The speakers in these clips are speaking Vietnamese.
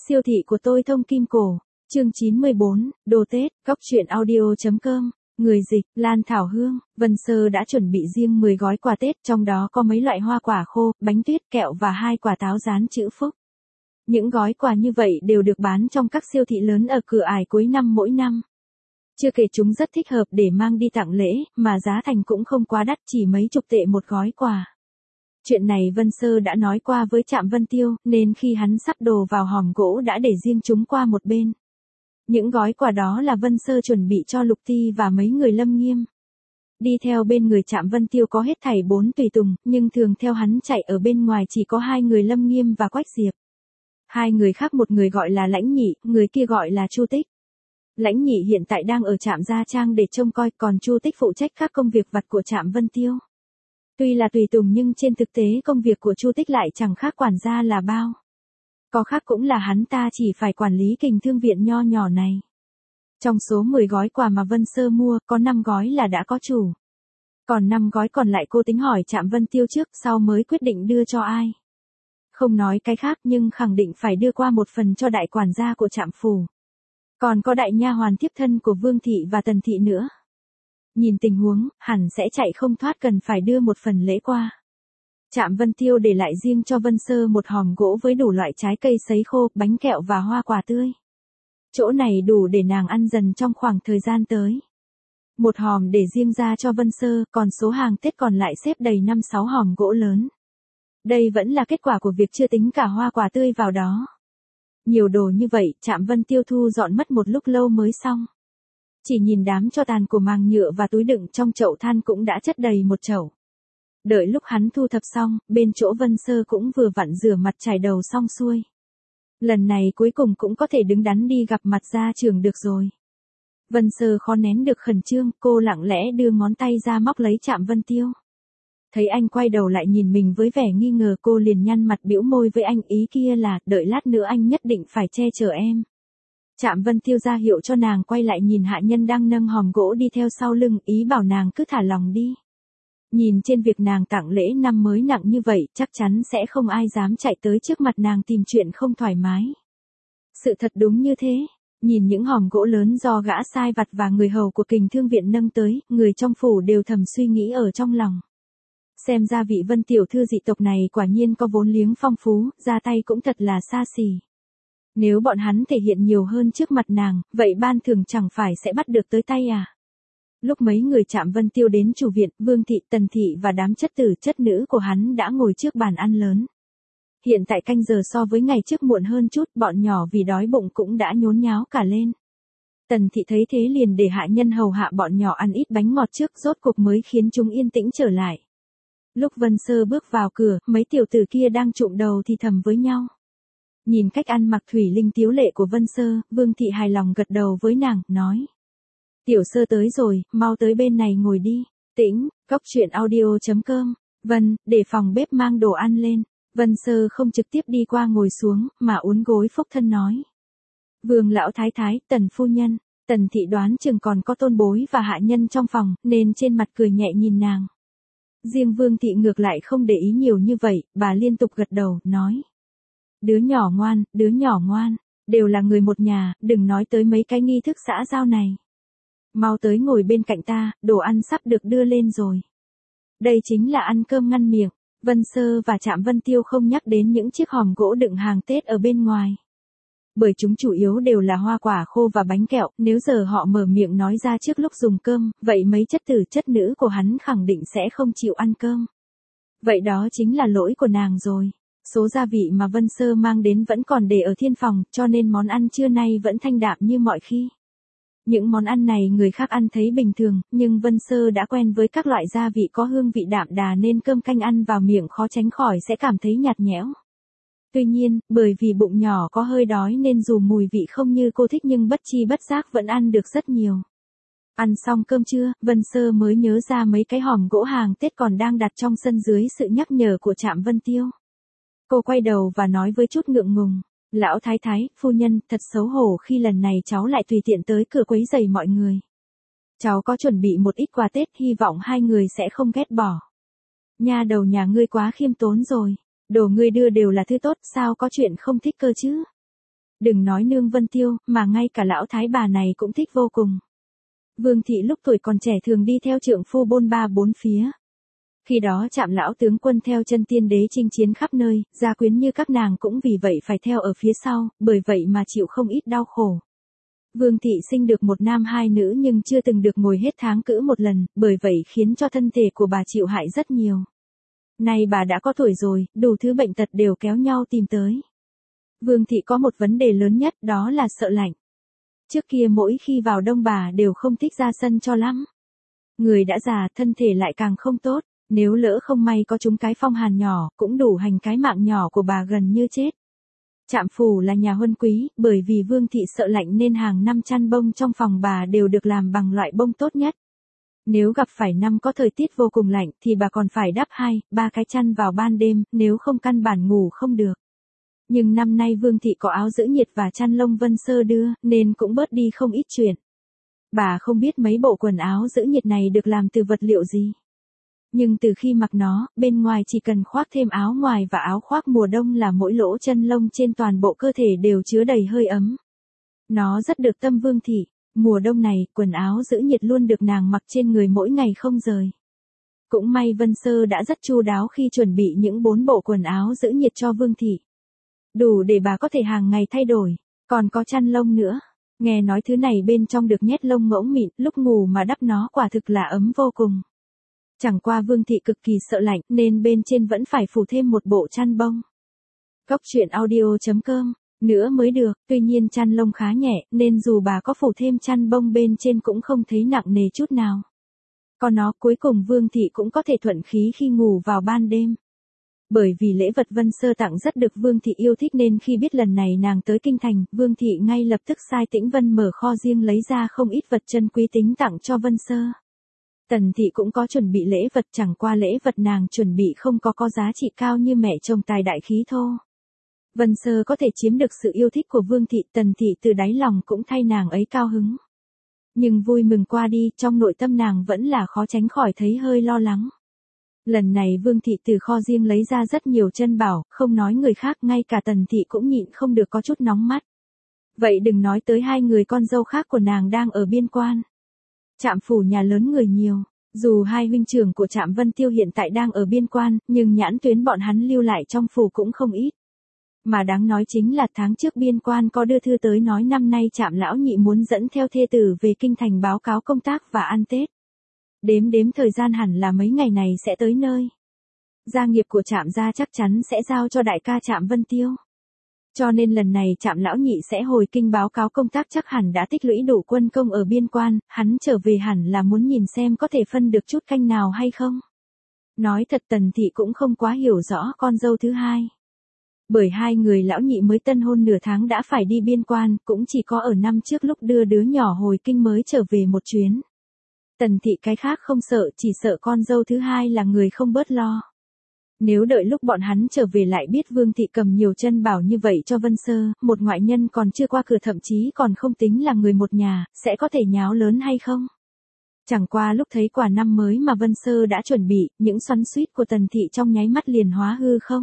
Siêu thị của tôi thông kim cổ. Chương 94, đồ Tết, Cóc truyện audio.com. Người dịch, Lan Thảo Hương, Vân Sơ đã chuẩn bị riêng 10 gói quà Tết, trong đó có mấy loại hoa quả khô, bánh tuyết, kẹo và 2 quả táo dán chữ phúc. Những gói quà như vậy đều được bán trong các siêu thị lớn ở cửa ải cuối năm mỗi năm. Chưa kể chúng rất thích hợp để mang đi tặng lễ, mà giá thành cũng không quá đắt, chỉ mấy chục tệ một gói quà. Chuyện này Vân Sơ đã nói qua với Trạm Vân Tiêu, nên khi hắn sắp đồ vào hòm gỗ đã để riêng chúng qua một bên. Những gói quà đó là Vân Sơ chuẩn bị cho Lục Ti và mấy người Lâm Nghiêm. Đi theo bên người Trạm Vân Tiêu có hết thảy 4 tùy tùng, nhưng thường theo hắn chạy ở bên ngoài chỉ có 2 người Lâm Nghiêm và Quách Diệp. 2 người khác, một người gọi là Lãnh Nhị, người kia gọi là Chu Tích. Lãnh Nhị hiện tại đang ở Trạm Gia Trang để trông coi, còn Chu Tích phụ trách các công việc vặt của Trạm Vân Tiêu. Tuy là tùy tùng nhưng trên thực tế công việc của Chu Tích lại chẳng khác quản gia là bao. Có khác cũng là hắn ta chỉ phải quản lý kình thương viện nho nhỏ này. Trong số 10 gói quà mà Vân Sơ mua, có 5 gói là đã có chủ. Còn 5 gói còn lại cô tính hỏi Trạm Vân Tiêu trước, sau mới quyết định đưa cho ai. Không nói cái khác nhưng khẳng định phải đưa qua một phần cho đại quản gia của Trạm phủ. Còn có đại nha hoàn tiếp thân của Vương Thị và Tần Thị nữa. Nhìn tình huống, hẳn sẽ chạy không thoát, cần phải đưa một phần lễ qua. Trạm Vân Tiêu để lại riêng cho Vân Sơ một hòm gỗ với đủ loại trái cây sấy khô, bánh kẹo và hoa quả tươi. Chỗ này đủ để nàng ăn dần trong khoảng thời gian tới. Một hòm để riêng ra cho Vân Sơ, còn số hàng Tết còn lại xếp đầy 5-6 hòm gỗ lớn. Đây vẫn là kết quả của việc chưa tính cả hoa quả tươi vào đó. Nhiều đồ như vậy, Trạm Vân Tiêu thu dọn mất một lúc lâu mới xong. Chỉ nhìn đám tro tàn của màng nhựa và túi đựng trong chậu than cũng đã chất đầy một chậu. Đợi lúc hắn thu thập xong, bên chỗ Vân Sơ cũng vừa vặn rửa mặt chải đầu xong xuôi. Lần này cuối cùng cũng có thể đứng đắn đi gặp mặt gia trưởng được rồi. Vân Sơ khó nén được khẩn trương, cô lặng lẽ đưa ngón tay ra móc lấy Trạm Vân Tiêu. Thấy anh quay đầu lại nhìn mình với vẻ nghi ngờ, cô liền nhăn mặt bĩu môi với anh, ý kia là, đợi lát nữa anh nhất định phải che chở em. Trạm Vân Tiêu ra hiệu cho nàng quay lại nhìn hạ nhân đang nâng hòm gỗ đi theo sau lưng, ý bảo nàng cứ thả lòng đi. Nhìn trên việc nàng tặng lễ năm mới nặng như vậy, chắc chắn sẽ không ai dám chạy tới trước mặt nàng tìm chuyện không thoải mái. Sự thật đúng như thế. Nhìn những hòm gỗ lớn do gã sai vặt và người hầu của kình thương viện nâng tới, người trong phủ đều thầm suy nghĩ ở trong lòng. Xem ra vị Vân tiểu thư dị tộc này quả nhiên có vốn liếng phong phú, ra tay cũng thật là xa xỉ. Nếu bọn hắn thể hiện nhiều hơn trước mặt nàng, vậy ban thường chẳng phải sẽ bắt được tới tay à? Lúc mấy người Trạm Vân Tiêu đến chủ viện, Vương Thị, Tần Thị và đám chất tử chất nữ của hắn đã ngồi trước bàn ăn lớn. Hiện tại canh giờ so với ngày trước muộn hơn chút, bọn nhỏ vì đói bụng cũng đã nhốn nháo cả lên. Tần Thị thấy thế liền để hạ nhân hầu hạ bọn nhỏ ăn ít bánh ngọt trước, rốt cuộc mới khiến chúng yên tĩnh trở lại. Lúc Vân Sơ bước vào cửa, mấy tiểu tử kia đang trụm đầu thì thầm với nhau. Nhìn cách ăn mặc thủy linh tiếu lệ của Vân Sơ, Vương Thị hài lòng gật đầu với nàng, nói. Tiểu Sơ tới rồi, mau tới bên này ngồi đi. Tĩnh, Cóc truyện audio.com. Vân, để phòng bếp mang đồ ăn lên. Vân Sơ không trực tiếp đi qua ngồi xuống, mà uốn gối phúc thân nói. Vương lão thái thái, Tần phu nhân. Tần Thị đoán chừng còn có tôn bối và hạ nhân trong phòng, nên trên mặt cười nhẹ nhìn nàng. Riêng Vương Thị ngược lại không để ý nhiều như vậy, bà liên tục gật đầu, nói. Đứa nhỏ ngoan, đều là người một nhà, đừng nói tới mấy cái nghi thức xã giao này. Mau tới ngồi bên cạnh ta, đồ ăn sắp được đưa lên rồi. Đây chính là ăn cơm ngăn miệng. Vân Sơ và Trạm Vân Tiêu không nhắc đến những chiếc hòm gỗ đựng hàng Tết ở bên ngoài. Bởi chúng chủ yếu đều là hoa quả khô và bánh kẹo, nếu giờ họ mở miệng nói ra trước lúc dùng cơm, vậy mấy chất tử chất nữ của hắn khẳng định sẽ không chịu ăn cơm. Vậy đó chính là lỗi của nàng rồi. Số gia vị mà Vân Sơ mang đến vẫn còn để ở thiên phòng, cho nên món ăn trưa nay vẫn thanh đạm như mọi khi. Những món ăn này người khác ăn thấy bình thường, nhưng Vân Sơ đã quen với các loại gia vị có hương vị đạm đà nên cơm canh ăn vào miệng khó tránh khỏi sẽ cảm thấy nhạt nhẽo. Tuy nhiên, bởi vì bụng nhỏ có hơi đói nên dù mùi vị không như cô thích nhưng bất chi bất giác vẫn ăn được rất nhiều. Ăn xong cơm trưa, Vân Sơ mới nhớ ra mấy cái hòm gỗ hàng Tết còn đang đặt trong sân dưới sự nhắc nhở của Trạm Vân Tiêu. Cô quay đầu và nói với chút ngượng ngùng. Lão thái thái, phu nhân, thật xấu hổ khi lần này cháu lại tùy tiện tới cửa quấy rầy mọi người. Cháu có chuẩn bị một ít quà Tết, hy vọng hai người sẽ không ghét bỏ. Nha đầu nhà ngươi quá khiêm tốn rồi. Đồ ngươi đưa đều là thứ tốt, sao có chuyện không thích cơ chứ? Đừng nói nương Vân Tiêu, mà ngay cả lão thái bà này cũng thích vô cùng. Vương thị lúc tuổi còn trẻ thường đi theo trượng phu bôn ba bốn phía. Khi đó Trạm lão tướng quân theo chân tiên đế chinh chiến khắp nơi, gia quyến như các nàng cũng vì vậy phải theo ở phía sau, bởi vậy mà chịu không ít đau khổ. Vương thị sinh được một nam hai nữ nhưng chưa từng được ngồi hết tháng cữ một lần, bởi vậy khiến cho thân thể của bà chịu hại rất nhiều. Nay bà đã có tuổi rồi, đủ thứ bệnh tật đều kéo nhau tìm tới. Vương thị có một vấn đề lớn nhất, đó là sợ lạnh. Trước kia mỗi khi vào đông bà đều không thích ra sân cho lắm. Người đã già, thân thể lại càng không tốt, nếu lỡ không may có trúng cái phong hàn nhỏ, cũng đủ hành cái mạng nhỏ của bà gần như chết. Trạm phủ là nhà huân quý, bởi vì Vương thị sợ lạnh nên hàng năm chăn bông trong phòng bà đều được làm bằng loại bông tốt nhất. Nếu gặp phải năm có thời tiết vô cùng lạnh thì bà còn phải đắp 2, 3 cái chăn vào ban đêm, nếu không căn bản ngủ không được. Nhưng năm nay Vương thị có áo giữ nhiệt và chăn lông Vân Sơ đưa, nên cũng bớt đi không ít chuyện. Bà không biết mấy bộ quần áo giữ nhiệt này được làm từ vật liệu gì. Nhưng từ khi mặc nó, bên ngoài chỉ cần khoác thêm áo ngoài và áo khoác mùa đông là mỗi lỗ chân lông trên toàn bộ cơ thể đều chứa đầy hơi ấm. Nó rất được tâm Vương thị. Mùa đông này, quần áo giữ nhiệt luôn được nàng mặc trên người mỗi ngày không rời. Cũng may Vân Sơ đã rất chu đáo khi chuẩn bị những 4 bộ quần áo giữ nhiệt cho Vương thị. Đủ để bà có thể hàng ngày thay đổi, còn có chăn lông nữa. Nghe nói thứ này bên trong được nhét lông ngỗng mịn, lúc ngủ mà đắp nó quả thực là ấm vô cùng. Chẳng qua Vương thị cực kỳ sợ lạnh nên bên trên vẫn phải phủ thêm một bộ chăn bông. Cóc truyện audio.com nữa mới được, tuy nhiên chăn lông khá nhẹ nên dù bà có phủ thêm chăn bông bên trên cũng không thấy nặng nề chút nào. Còn nó cuối cùng Vương thị cũng có thể thuận khí khi ngủ vào ban đêm. Bởi vì lễ vật Vân Sơ tặng rất được Vương thị yêu thích nên khi biết lần này nàng tới kinh thành, Vương thị ngay lập tức sai Tĩnh Vân mở kho riêng lấy ra không ít vật chân quý tính tặng cho Vân Sơ. Tần thị cũng có chuẩn bị lễ vật, chẳng qua lễ vật nàng chuẩn bị không có giá trị cao như mẹ chồng tài đại khí thô. Vân Sơ có thể chiếm được sự yêu thích của Vương thị, Tần thị từ đáy lòng cũng thay nàng ấy cao hứng. Nhưng vui mừng qua đi, trong nội tâm nàng vẫn là khó tránh khỏi thấy hơi lo lắng. Lần này Vương thị từ kho riêng lấy ra rất nhiều chân bảo, không nói người khác, ngay cả Tần thị cũng nhịn không được có chút nóng mắt. Vậy đừng nói tới 2 người con dâu khác của nàng đang ở biên quan. Trạm phủ nhà lớn người nhiều, dù 2 huynh trưởng của Trạm Vân Tiêu hiện tại đang ở biên quan, nhưng nhãn tuyến bọn hắn lưu lại trong phủ cũng không ít. Mà đáng nói chính là tháng trước biên quan có đưa thư tới nói năm nay Trạm lão nhị muốn dẫn theo thê tử về kinh thành báo cáo công tác và ăn Tết. Đếm thời gian hẳn là mấy ngày này sẽ tới nơi. Gia nghiệp của Trạm gia chắc chắn sẽ giao cho đại ca Trạm Vân Tiêu. Cho nên lần này Trạm lão nhị sẽ hồi kinh báo cáo công tác, chắc hẳn đã tích lũy đủ quân công ở biên quan, hắn trở về hẳn là muốn nhìn xem có thể phân được chút canh nào hay không. Nói thật Tần thị cũng không quá hiểu rõ con dâu thứ hai. Bởi 2 người lão nhị mới tân hôn nửa tháng đã phải đi biên quan, cũng chỉ có ở năm trước lúc đưa đứa nhỏ hồi kinh mới trở về một chuyến. Tần thị cái khác không sợ, chỉ sợ con dâu thứ hai là người không bớt lo. Nếu đợi lúc bọn hắn trở về lại biết Vương thị cầm nhiều chân bảo như vậy cho Vân Sơ, một ngoại nhân còn chưa qua cửa thậm chí còn không tính là người một nhà, sẽ có thể nháo lớn hay không? Chẳng qua lúc thấy quà năm mới mà Vân Sơ đã chuẩn bị, những xoắn xuýt của Tần thị trong nháy mắt liền hóa hư không?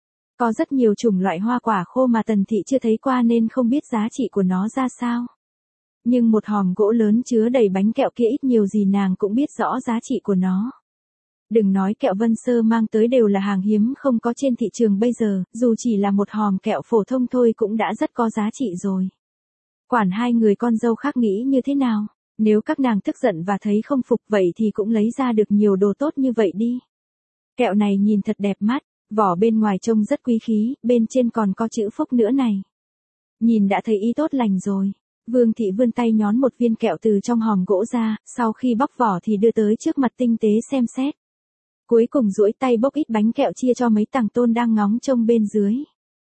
Có rất nhiều chủng loại hoa quả khô mà Tần thị chưa thấy qua nên không biết giá trị của nó ra sao. Nhưng một hòm gỗ lớn chứa đầy bánh kẹo kia ít nhiều gì nàng cũng biết rõ giá trị của nó. Đừng nói kẹo Vân Sơ mang tới đều là hàng hiếm không có trên thị trường bây giờ, dù chỉ là một hòm kẹo phổ thông thôi cũng đã rất có giá trị rồi. Quản 2 người con dâu khác nghĩ như thế nào, nếu các nàng tức giận và thấy không phục vậy thì cũng lấy ra được nhiều đồ tốt như vậy đi. Kẹo này nhìn thật đẹp mắt, vỏ bên ngoài trông rất quý khí, bên trên còn có chữ phúc nữa này. Nhìn đã thấy ý tốt lành rồi. Vương thị vươn tay nhón một viên kẹo từ trong hòm gỗ ra, sau khi bóc vỏ thì đưa tới trước mặt tinh tế xem xét. Cuối cùng duỗi tay bốc ít bánh kẹo chia cho mấy tàng tôn đang ngóng trông bên dưới.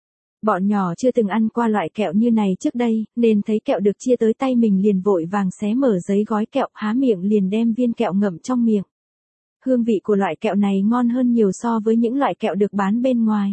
Bọn nhỏ chưa từng ăn qua loại kẹo như này trước đây, nên thấy kẹo được chia tới tay mình liền vội vàng xé mở giấy gói kẹo, há miệng liền đem viên kẹo ngậm trong miệng. Hương vị của loại kẹo này ngon hơn nhiều so với những loại kẹo được bán bên ngoài.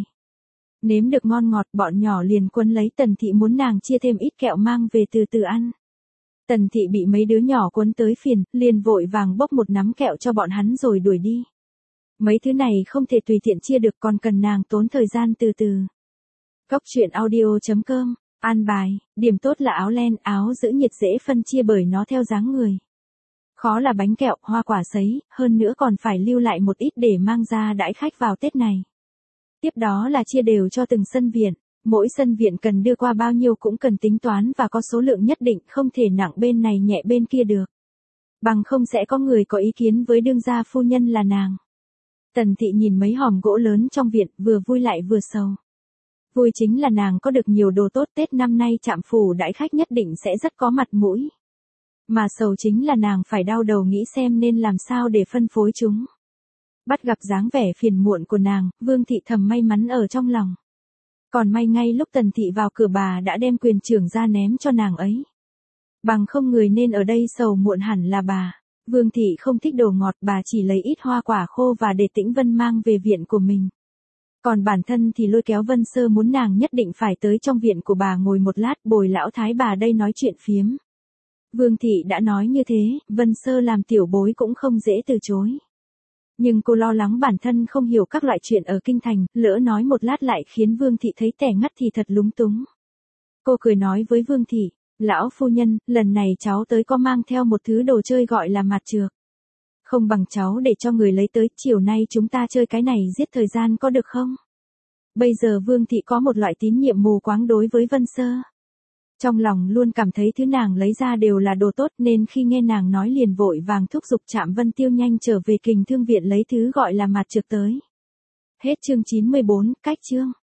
Nếm được ngon ngọt, bọn nhỏ liền quấn lấy Tần thị muốn nàng chia thêm ít kẹo mang về từ từ ăn. Tần thị bị mấy đứa nhỏ quấn tới phiền, liền vội vàng bốc một nắm kẹo cho bọn hắn rồi đuổi đi. Mấy thứ này không thể tùy tiện chia được, còn cần nàng tốn thời gian từ từ. Cóc truyện audio.com An bài, điểm tốt là áo len, áo giữ nhiệt dễ phân chia bởi nó theo dáng người. Khó là bánh kẹo, hoa quả sấy, hơn nữa còn phải lưu lại một ít để mang ra đãi khách vào Tết này. Tiếp đó là chia đều cho từng sân viện. Mỗi sân viện cần đưa qua bao nhiêu cũng cần tính toán và có số lượng nhất định, không thể nặng bên này nhẹ bên kia được. Bằng không sẽ có người có ý kiến với đương gia phu nhân là nàng. Tần thị nhìn mấy hòm gỗ lớn trong viện, vừa vui lại vừa sầu. Vui chính là nàng có được nhiều đồ tốt, Tết năm nay Trạm Phủ đãi khách nhất định sẽ rất có mặt mũi. Mà sầu chính là nàng phải đau đầu nghĩ xem nên làm sao để phân phối chúng. Bắt gặp dáng vẻ phiền muộn của nàng, Vương thị thầm may mắn ở trong lòng. Còn may ngay lúc Tần thị vào cửa bà đã đem quyền trưởng ra ném cho nàng ấy. Bằng không người nên ở đây sầu muộn hẳn là bà. Vương thị không thích đồ ngọt, bà chỉ lấy ít hoa quả khô và để Tĩnh Vân mang về viện của mình. Còn bản thân thì lôi kéo Vân Sơ muốn nàng nhất định phải tới trong viện của bà ngồi một lát bồi lão thái bà đây nói chuyện phiếm. Vương thị đã nói như thế, Vân Sơ làm tiểu bối cũng không dễ từ chối. Nhưng cô lo lắng bản thân không hiểu các loại chuyện ở kinh thành, lỡ nói một lát lại khiến Vương thị thấy tẻ ngắt thì thật lúng túng. Cô cười nói với Vương thị, lão phu nhân, lần này cháu tới có mang theo một thứ đồ chơi gọi là mạt trược. Không bằng cháu để cho người lấy tới, chiều nay chúng ta chơi cái này giết thời gian có được không? Bây giờ Vương thị có một loại tín nhiệm mù quáng đối với Vân Sơ. Trong lòng luôn cảm thấy thứ nàng lấy ra đều là đồ tốt nên khi nghe nàng nói liền vội vàng thúc giục Trạm Vân Tiêu nhanh trở về Kình Thương viện lấy thứ gọi là mạt trược tới. Hết chương 94, cách chương.